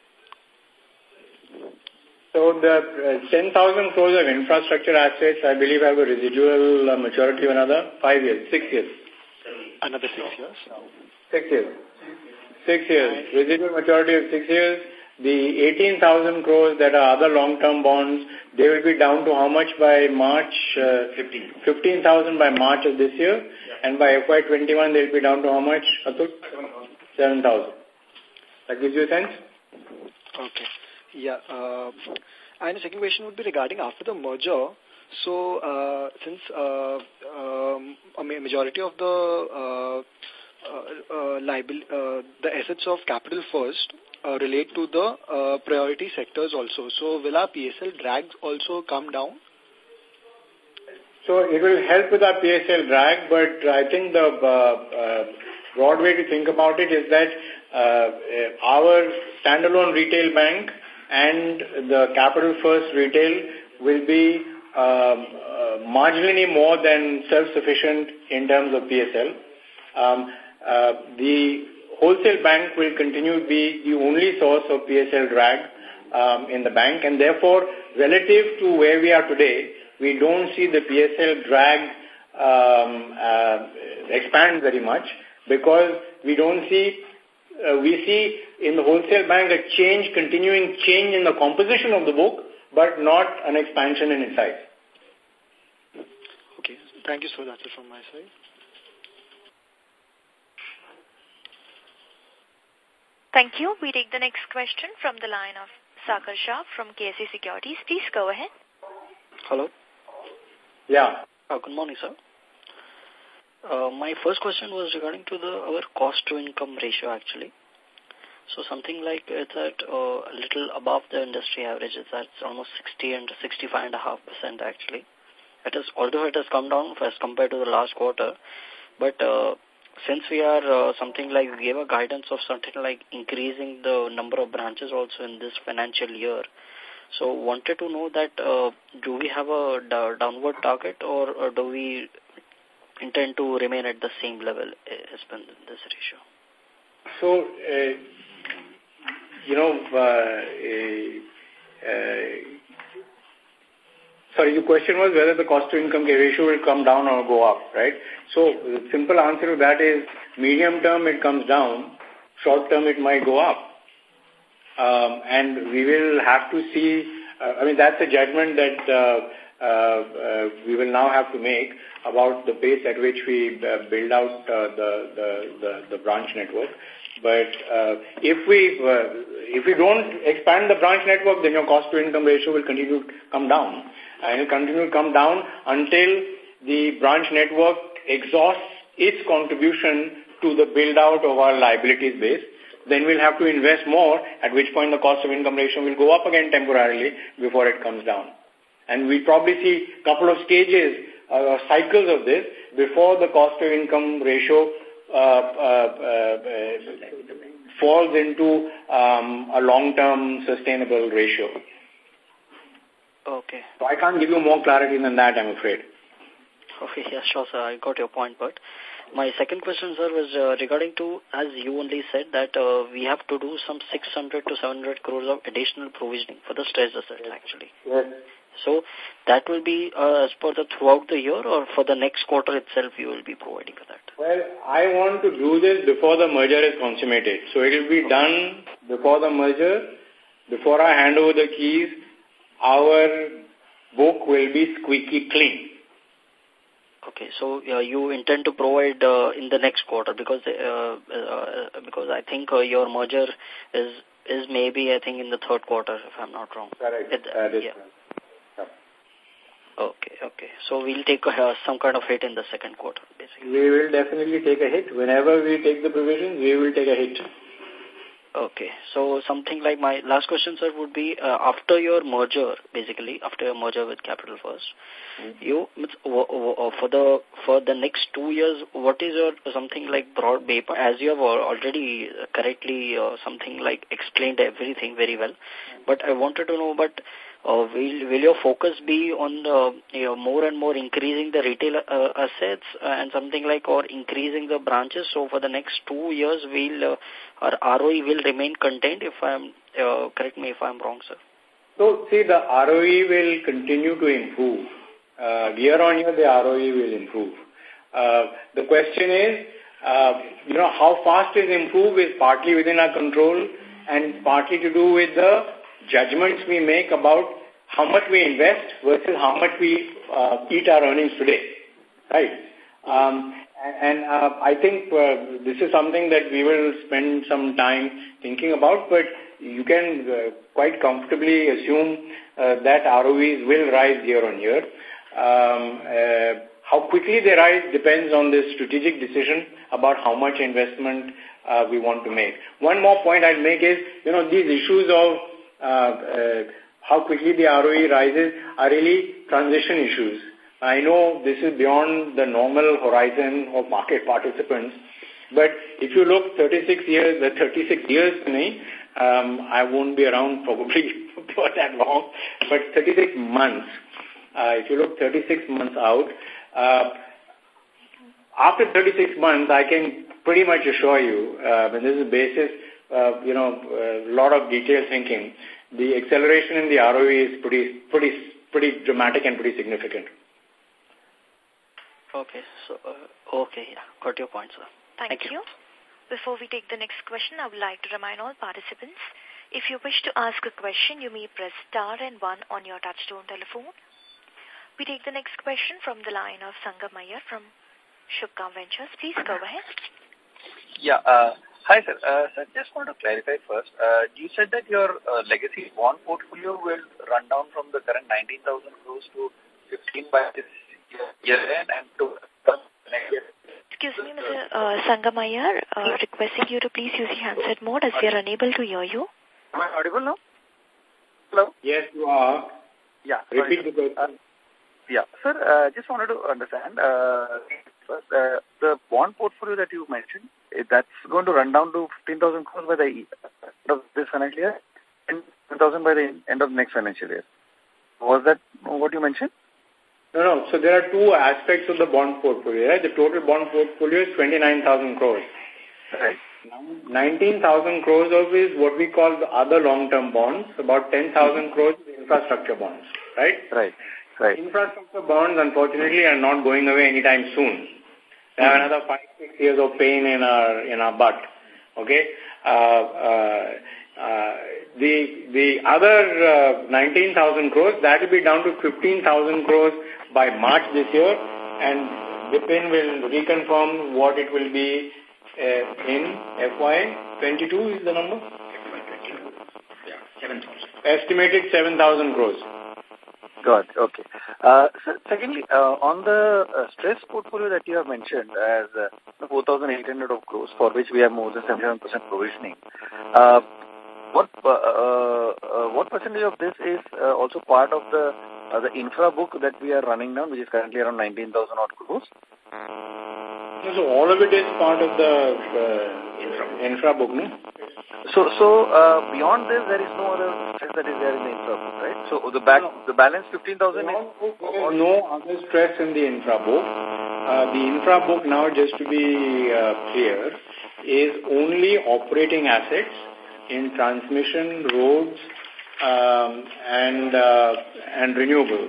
So the 10,000 crores of infrastructure assets, I believe, have a residual maturity of another 5 years, 6 years. Another 6 years? 6 years. 6 years. Residual maturity of 6 years. The 18,000 crores that are other long-term bonds, they will be down to how much by March? 15,000 by March of this year. Yeah. And by FY21, they'll be down to how much, Atul? 7,000. That gives you a sense? Okay. Yeah. And the second question would be regarding after the merger. So, since a majority of the assets of Capital First relate to the priority sectors also. So will our PSL drags also come down? So it will help with our PSL drag, but I think the broad way to think about it is that our standalone retail bank and the Capital First retail will be marginally more than self-sufficient in terms of PSL. The wholesale bank will continue to be the only source of PSL drag in the bank, and therefore, relative to where we are today, we don't see the PSL drag expand very much because we see in the wholesale bank a continuing change in the composition of the book, but not an expansion in its size. Okay. Thank you, sir. That's it from my side. Thank you. We take the next question from the line of Sagar Shah from KSA Securities. Please go ahead. Hello. Yeah. Good morning, sir. My first question was regarding to our cost-to-income ratio, actually. So something like it's at a little above the industry average. It's at almost 60 and 65.5% actually. Although it has come down as compared to the last quarter, but since we are something like, we gave a guidance of something like increasing the number of branches also in this financial year. So wanted to know that do we have a downward target, or do we intend to remain at the same level as in this ratio? So, sorry, your question was whether the cost-to-income ratio will come down or go up, right? So the simple answer to that is, medium term it comes down, short term it might go up. And we will have to see, that's a judgment that we will now have to make about the pace at which we build out the branch network. But if we don't expand the branch network, then your cost-to-income ratio will continue to come down. And it will continue to come down until the branch network exhausts its contribution to the build-out of our liabilities base. Then we'll have to invest more, at which point the cost-of-income ratio will go up again temporarily before it comes down. And we'll probably see a couple of stages or cycles of this before the cost-to-income ratio falls into a long-term sustainable ratio. Okay. So I can't give you more clarity than that, I'm afraid. Okay, yeah, sure, sir. I got your point, but my second question, sir, was regarding to, as you only said, that we have to do some 600 to 700 crores of additional provisioning for the stress assets, actually. Yes. So that will be as per the throughout the year, or for the next quarter itself you will be providing for that? Well, I want to do this before the merger is consummated. So it will be done before the merger. Before I hand over the keys, our book will be squeaky clean. Okay, so you intend to provide in the next quarter, because I think your merger is maybe, I think, in the third quarter, if I'm not wrong. Correct. Yeah. Okay. So we'll take some kind of hit in the second quarter, basically. We will definitely take a hit. Whenever we take the provisions, we will take a hit. Okay. So something like, my last question, sir, would be after your merger, basically, after your merger with Capital First, you for the next 2 years, what is your something like broad paper, as you have already correctly something like explained everything very well, but I wanted to know, but will your focus be on more and more increasing the retail assets and something like, or increasing the branches? So for the next 2 years, our ROE will remain contained, if I'm, correct me if I'm wrong, sir. So, see, the ROE will continue to improve. Year on year, the ROE will improve. The question is, how fast it improves is partly within our control and partly to do with the judgments we make about how much we invest versus how much we eat our earnings today, right? I think this is something that we will spend some time thinking about, but you can quite comfortably assume that ROEs will rise year on year. How quickly they rise depends on the strategic decision about how much investment we want to make. One more point I'll make is, these issues of how quickly the ROE rises are really transition issues. I know this is beyond the normal horizon of market participants, but if you look 36 years to me, I won't be around probably for that long, but 36 months. If you look 36 months out, after 36 months, I can pretty much assure you, and this is basis, a lot of detailed thinking, the acceleration in the ROE is pretty dramatic and pretty significant. Okay, so, yeah, got your point, sir. Thank you. Before we take the next question, I would like to remind all participants, if you wish to ask a question, you may press star and 1 on your touchtone telephone. We take the next question from the line of Sangam Iyer from Shubhkam Ventures. Please go ahead. Yeah. Hi, sir. Sir, just want to clarify first. You said that your legacy bond portfolio will run down from the current 19,000 crores to 15 by this year and to next year. Excuse me, Mr. Sangam Iyer, requesting you to please use the handset mode as we are unable to hear you. Am I audible now? Hello? Yes, you are. Yeah. Repeat the question. Yeah. Sir, just wanted to understand, first, the bond portfolio that you mentioned, that's going to run down to 15,000 crores by the end of this financial year and 10,000 by the end of next financial year. Was that what you mentioned? No. So there are two aspects of the bond portfolio. Right? The total bond portfolio is 29,000 crores. Right. 19,000 crores of is what we call the other long-term bonds. About 10,000 crores is infrastructure bonds. Right? Right. Infrastructure bonds, unfortunately, are not going away anytime soon. They have another 5-6 years of pain in our butt. Okay? The other 19,000 crores, that will be down to 15,000 crores by March this year, and Bipin will reconfirm what it will be in FY 22 is the number? Yeah, 7,000. Estimated 7,000 crores. Got it. Okay. So secondly, on the stress portfolio that you have mentioned as 4,800 of crores, for which we have more than 77% provisioning, what percentage of this is also part of the infra book that we are running now, which is currently around 19,000 odd crores? So all of it is part of the infra book, no? So beyond this, there is no other stress that is there in the infra book, right? So the balance 15,000 is... There is no other stress in the infra book. The infra book now, just to be clear, is only operating assets in transmission, roads, and renewables,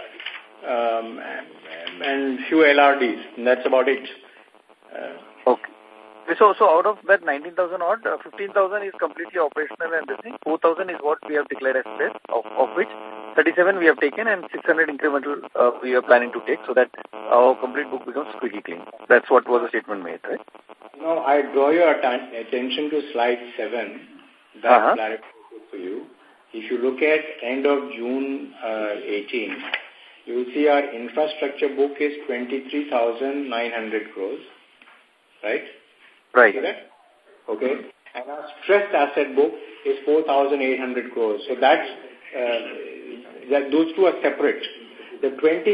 and few LRDs. And that's about it. Okay. So out of that 19,000 odd, 15,000 is completely operational and this thing. 4,000 is what we have declared as stress, of which 37 we have taken and 600 incremental we are planning to take, so that our complete book becomes squeaky clean. That's what was the statement made, right? No, I draw your attention to slide 7. That clarifies for you. If you look at end of June 18, you will see our infrastructure book is 23,900 crores, right? Right. Okay. And our stressed asset book is 4,800 crores. So that's those two are separate. The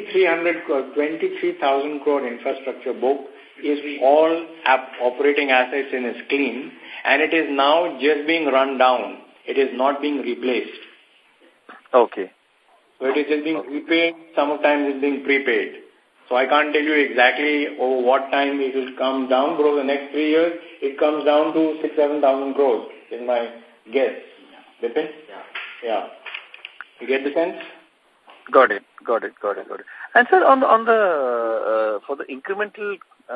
23,000 crore infrastructure book is all operating assets and is clean, and it is now just being run down. It is not being replaced. Okay. So it is just being repaid. Sometimes it's being prepaid. So I can't tell you exactly over what time it will come down, but over the next 3 years, it comes down to 6,000-7,000 crores, is my guess. Bipin? Yeah. You get the sense? Got it. And sir, on the for the incremental,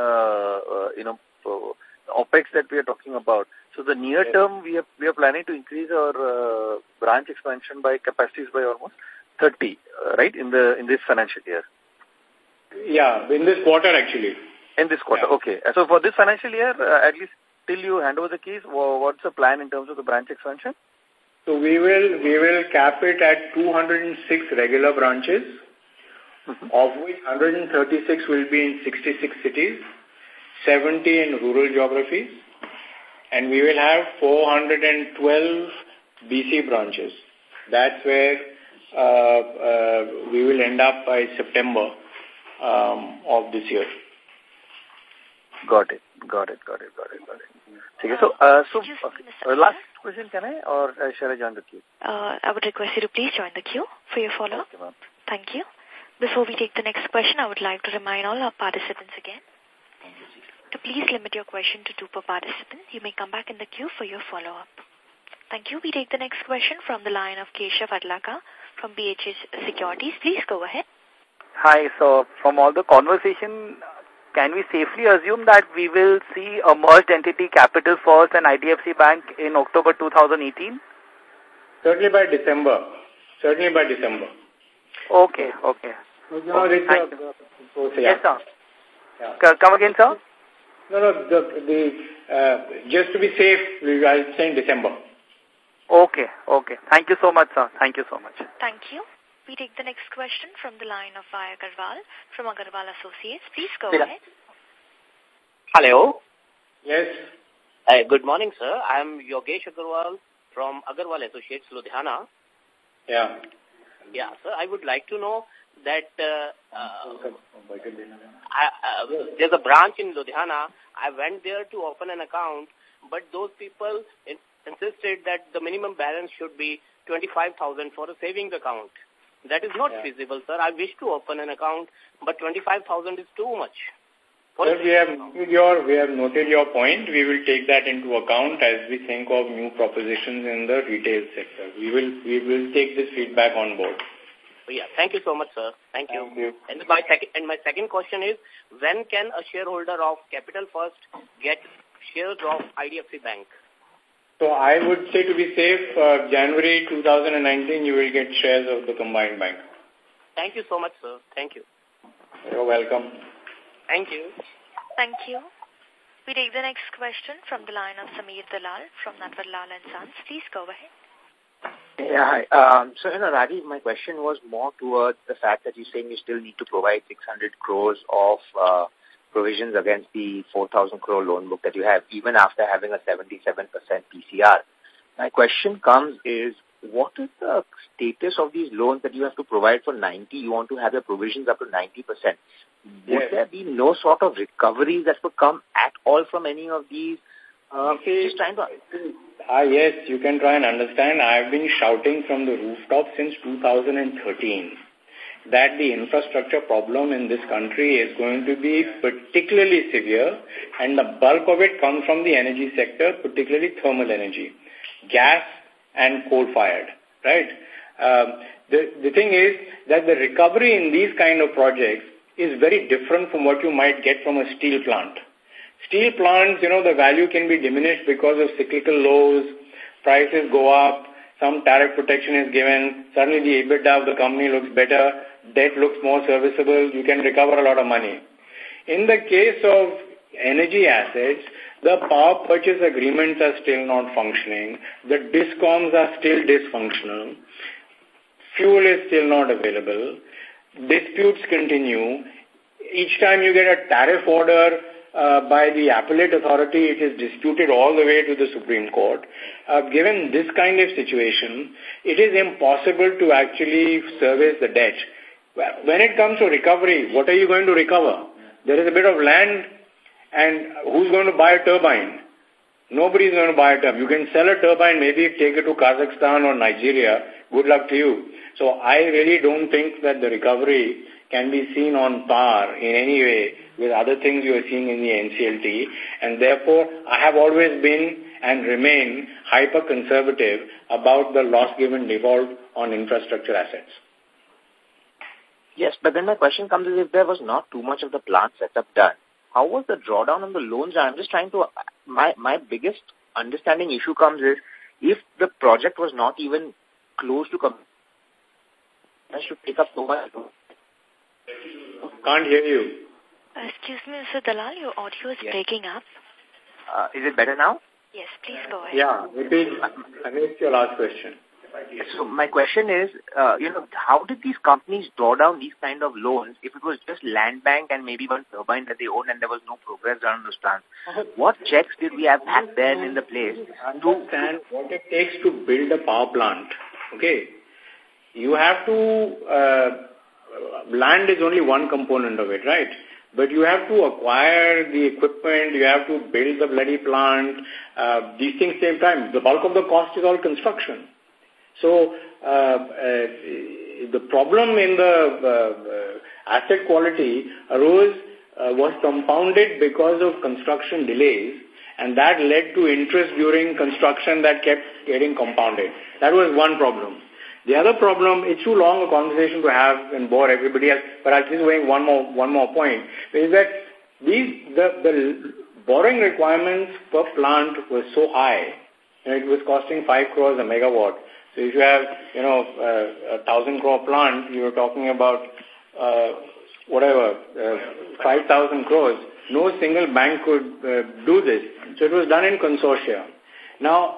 OPEX that we are talking about, so the near term we are planning to increase our branch expansion by capacities by almost 30, right, in this financial year. Yeah, in this quarter actually. In this quarter, yeah. Okay. So for this financial year, at least till you hand over the keys, what's the plan in terms of the branch expansion? So we will cap it at 206 regular branches, of which 136 will be in 66 cities, 70 in rural geographies, and we will have 412 BC branches. That's where we will end up by September of this year. Got it. Okay, so last question, can I, or shall I join the queue? I would request you to please join the queue for your follow-up. Okay, thank you. Before we take the next question, I would like to remind all our participants again to please limit your question to 2 per participant. You may come back in the queue for your follow-up. Thank you. We take the next question from the line of Keshav Adlaka from BHS Securities. Please go ahead. Hi, so from all the conversation, can we safely assume that we will see a merged entity, Capital First and IDFC Bank, in October 2018? Certainly by December. Okay. Yes, sir. Yeah. Come again, sir? No, just to be safe, I'll say in December. Okay. Thank you so much, sir. Thank you so much. Thank you. We take the next question from the line of Vaya Agarwal from Agarwal Associates. Please go ahead. Hello. Yes. Good morning, sir. I am Yogesh Agarwal from Agarwal Associates, Ludhiana. Yeah. Yeah, sir. I would like to know that there's a branch in Ludhiana. I went there to open an account, but those people insisted that the minimum balance should be 25,000 for a savings account. That is not feasible, sir. I wish to open an account, but 25,000 is too much. Sir, we have noted your point. We will take that into account as we think of new propositions in the retail sector. We will take this feedback on board. Yeah, thank you so much, sir. Thank you. And my second question is, when can a shareholder of Capital First get shares of IDFC Bank? So I would say, to be safe, January 2019, you will get shares of the combined bank. Thank you so much, sir. Thank you. You're welcome. Thank you. Thank you. We take the next question from the line of Sameer Dalal from Natwar Lal & Sons. Please go ahead. Yeah, hi. So, Rajiv, my question was more towards the fact that you're saying you still need to provide 600 crores of provisions against the 4,000 crore loan book that you have, even after having a 77% PCR. My question comes is, what is the status of these loans that you have to provide for 90? You want to have your provisions up to 90%. Would there be no sort of recoveries that would come at all from any of these? Just trying to... yes, you can try and understand. I've been shouting from the rooftop since 2013 that the infrastructure problem in this country is going to be particularly severe, and the bulk of it comes from the energy sector, particularly thermal energy, gas and coal-fired, right? The thing is that the recovery in these kind of projects is very different from what you might get from a steel plant. Steel plants, the value can be diminished because of cyclical lows, prices go up, some tariff protection is given, suddenly the EBITDA of the company looks better, debt looks more serviceable, you can recover a lot of money. In the case of energy assets, the power purchase agreements are still not functioning, the DISCOMs are still dysfunctional, fuel is still not available, disputes continue. Each time you get a tariff order by the appellate authority, it is disputed all the way to the Supreme Court. Given this kind of situation, it is impossible to actually service the debt. When it comes to recovery, what are you going to recover? There is a bit of land, and who's going to buy a turbine? Nobody is going to buy a turbine. You can sell a turbine, maybe take it to Kazakhstan or Nigeria. Good luck to you. So I really don't think that the recovery can be seen on par in any way with other things you are seeing in the NCLT, and therefore I have always been and remain hyper-conservative about the loss given default on infrastructure assets. Yes, but then my question comes is, if there was not too much of the plant setup done, how was the drawdown on the loans? I'm just trying to, my biggest understanding issue comes is, if the project was not even close to come, I should pick up so much. Can't hear you. Excuse me, Mr. Dalal, your audio is breaking up. Is it better now? Yes, please go ahead. Yeah, repeat. I missed your last question. So my question is, how did these companies draw down these kind of loans if it was just land bank and maybe one turbine that they own and there was no progress done on those plants? What checks did we have back then in the place to understand what it takes to build a power plant? Okay. You have to, land is only one component of it, right? But you have to acquire the equipment, you have to build the bloody plant, these things take time. The bulk of the cost is all construction. So, the problem in the asset quality was compounded because of construction delays, and that led to interest during construction that kept getting compounded. That was one problem. The other problem, it's too long a conversation to have and bore everybody else, but I'll just make one more point, is that the borrowing requirements per plant was so high, it was costing 5 crores a megawatt. So if you have, 1,000 crore plant, you're talking about 5,000 crores, no single bank could do this. So it was done in consortia. Now,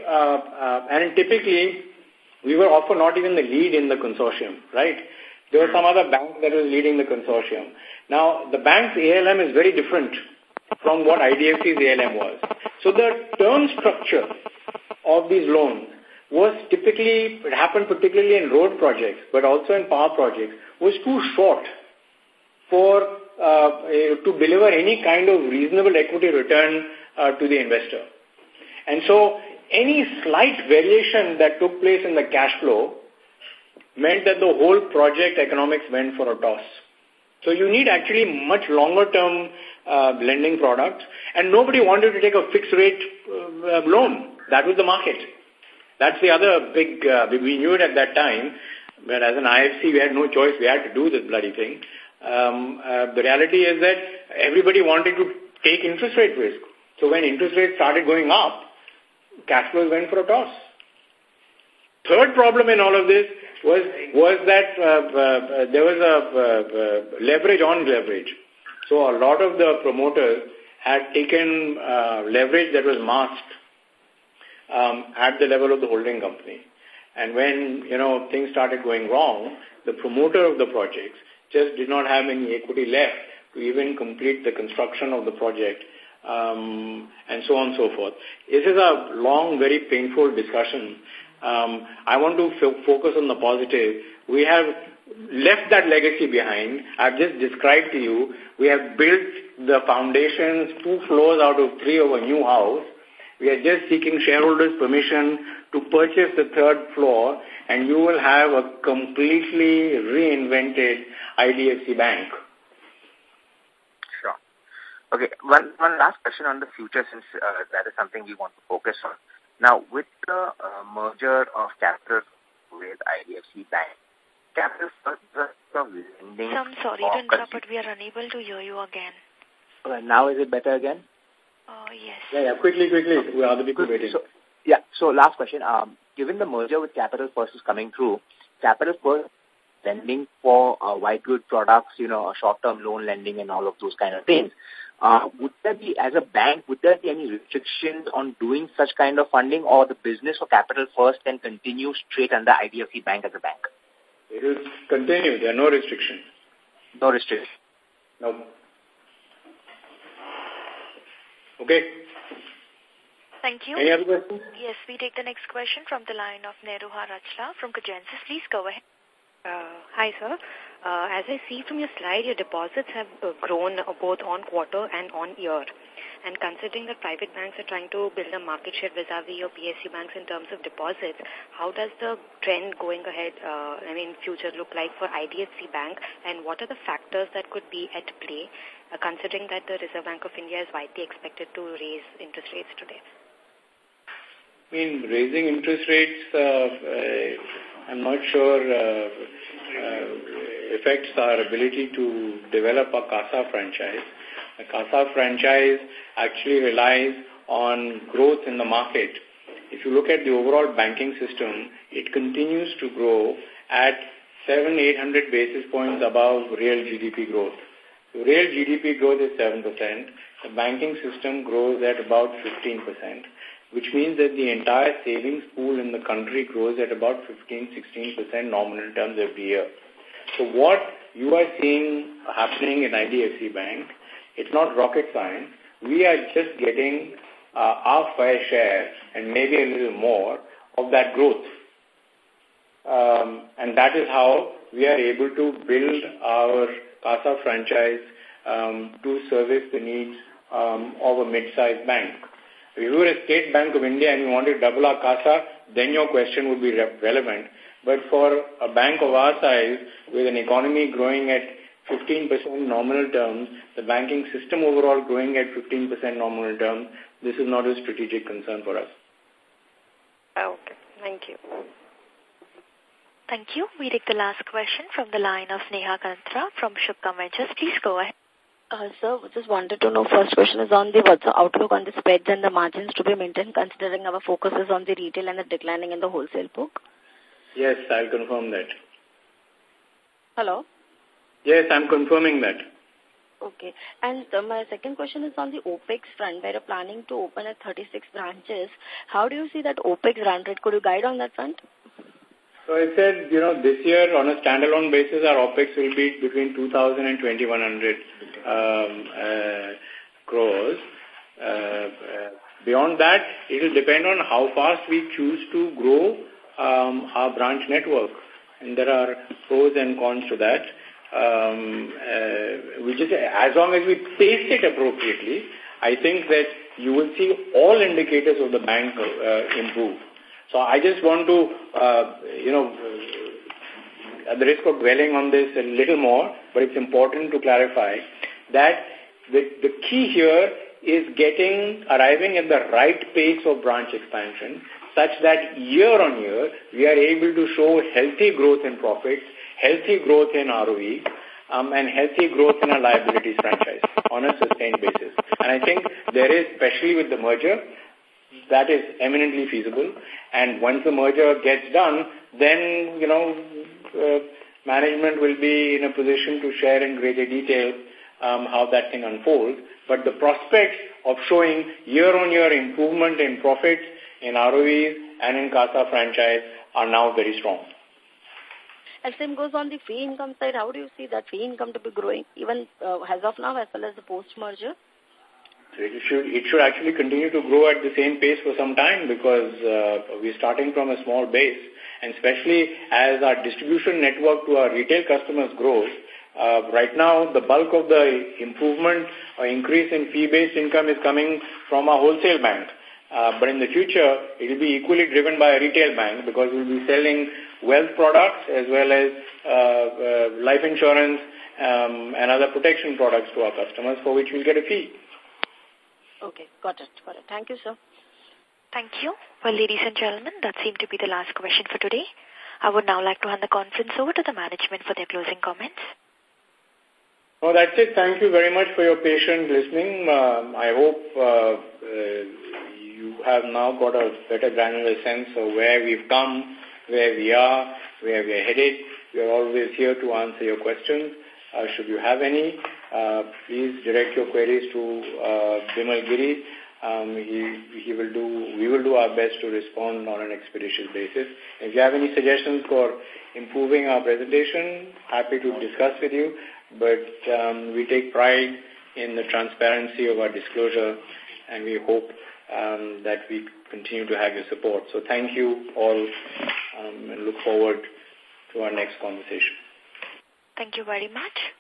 and typically, we were often not even the lead in the consortium, right? There was some other bank that was leading the consortium. Now, the bank's ALM is very different from what IDFC's ALM was. So the term structure of these loans was typically, it happened particularly in road projects, but also in power projects, was too short for to deliver any kind of reasonable equity return to the investor. And so any slight variation that took place in the cash flow meant that the whole project economics went for a toss. So you need actually much longer term lending products, and nobody wanted to take a fixed rate loan. That was the market. That's the other big, we knew it at that time, but as an IFC we had no choice, we had to do this bloody thing. The reality is that everybody wanted to take interest rate risk. So when interest rates started going up, cash flows went for a toss. Third problem in all of this was that there was a leverage on leverage. So a lot of the promoters had taken leverage that was masked at the level of the holding company. And when, things started going wrong, the promoter of the projects just did not have any equity left to even complete the construction of the project, and so on and so forth. This is a long, very painful discussion. I want to focus on the positive. We have left that legacy behind. I've just described to you. We have built the foundations, 2 floors out of 3 of a new house. We are just seeking shareholders' permission to purchase the 3rd floor, and you will have a completely reinvented IDFC Bank. Sure. Okay, one last question on the future, since that is something we want to focus on. Now, with the merger of Capital with IDFC Bank, Capital First of lending... I'm sorry to interrupt, but we are unable to hear you again. Okay, now is it better again? Yes. Yeah, quickly. We are the people waiting. So last question. Given the merger with Capital First is coming through, Capital First lending for white good products, short-term loan lending and all of those kind of things, would there be, as a bank, would there be any restrictions on doing such kind of funding, or the business of Capital First can continue straight under IDFC Bank as a bank? It will continue. There are no restrictions. No restrictions. No. Okay. Thank you. Any other questions? Yes, we take the next question from the line of Neruha Rachla from Cogensis. Please go ahead. Hi, sir. As I see from your slide, your deposits have grown both on quarter and on year. And considering that private banks are trying to build a market share vis-a-vis your PSU banks in terms of deposits, how does the trend going ahead, future look like for IDFC Bank? And what are the factors that could be at play, considering that the Reserve Bank of India is widely expected to raise interest rates today? Raising interest rates, I'm not sure affects our ability to develop a CASA franchise. A CASA franchise actually relies on growth in the market. If you look at the overall banking system, it continues to grow at 700-800 basis points above real GDP growth. So real GDP growth is 7%. The banking system grows at about 15%, which means that the entire savings pool in the country grows at about 15-16% nominal terms every year. So what you are seeing happening in IDFC Bank, it's not rocket science. We are just getting our fair share and maybe a little more of that growth. And that is how we are able to build our CASA franchise to service the needs of a mid-sized bank. If you were a State Bank of India and you wanted to double our CASA, then your question would be relevant. But for a bank of our size, with an economy growing at 15% nominal terms, the banking system overall growing at 15% nominal terms, this is not a strategic concern for us. Okay, thank you. Thank you. We take the last question from the line of Sneha Kantra from Shubham Ventures. Please go ahead. Sir, just wanted to know, first question is on what's the outlook on the spreads and the margins to be maintained, considering our focus is on the retail and the declining in the wholesale book? Yes, I'll confirm that. Hello? Yes, I'm confirming that. Okay. And my second question is on the OPEX front, where you're planning to open at 36 branches. How do you see that OPEX run rate? Could you guide on that front? So I said, this year on a standalone basis, our OPEX will be between 2,000 and 2,100 crores. Beyond that, it will depend on how fast we choose to grow our branch network. And there are pros and cons to that. Which is, as long as we pace it appropriately, I think that you will see all indicators of the bank improve. So I just want to, at the risk of dwelling on this a little more, but it's important to clarify that the key here is arriving at the right pace of branch expansion, such that year on year we are able to show healthy growth in profits, healthy growth in ROE, and healthy growth in our liabilities franchise on a sustained basis. And I think there is, especially with the merger, that is eminently feasible. And once the merger gets done, then, management will be in a position to share in greater detail how that thing unfolds. But the prospects of showing year-on-year improvement in profits, in ROEs, and in CASA franchise are now very strong. And same goes on the fee income side. How do you see that fee income to be growing, even as of now, as well as the post-merger? It should actually continue to grow at the same pace for some time, because we're starting from a small base. And especially as our distribution network to our retail customers grows, right now the bulk of the improvement or increase in fee-based income is coming from our wholesale bank. But in the future, it will be equally driven by a retail bank, because we'll be selling wealth products as well as life insurance and other protection products to our customers, for which we'll get a fee. Okay, got it. Thank you, sir. Thank you. Well, ladies and gentlemen, that seemed to be the last question for today. I would now like to hand the conference over to the management for their closing comments. No, that's it. Thank you very much for your patient listening. I hope you have now got a better granular sense of where we've come, where we are, where we are headed. We are always here to answer your questions. Should you have any, please direct your queries to Bimal Giri. We will do our best to respond on an expeditious basis. If you have any suggestions for improving our presentation, happy to discuss with you. But we take pride in the transparency of our disclosure, and we hope that we continue to have your support. So thank you all, and look forward to our next conversation. Thank you very much.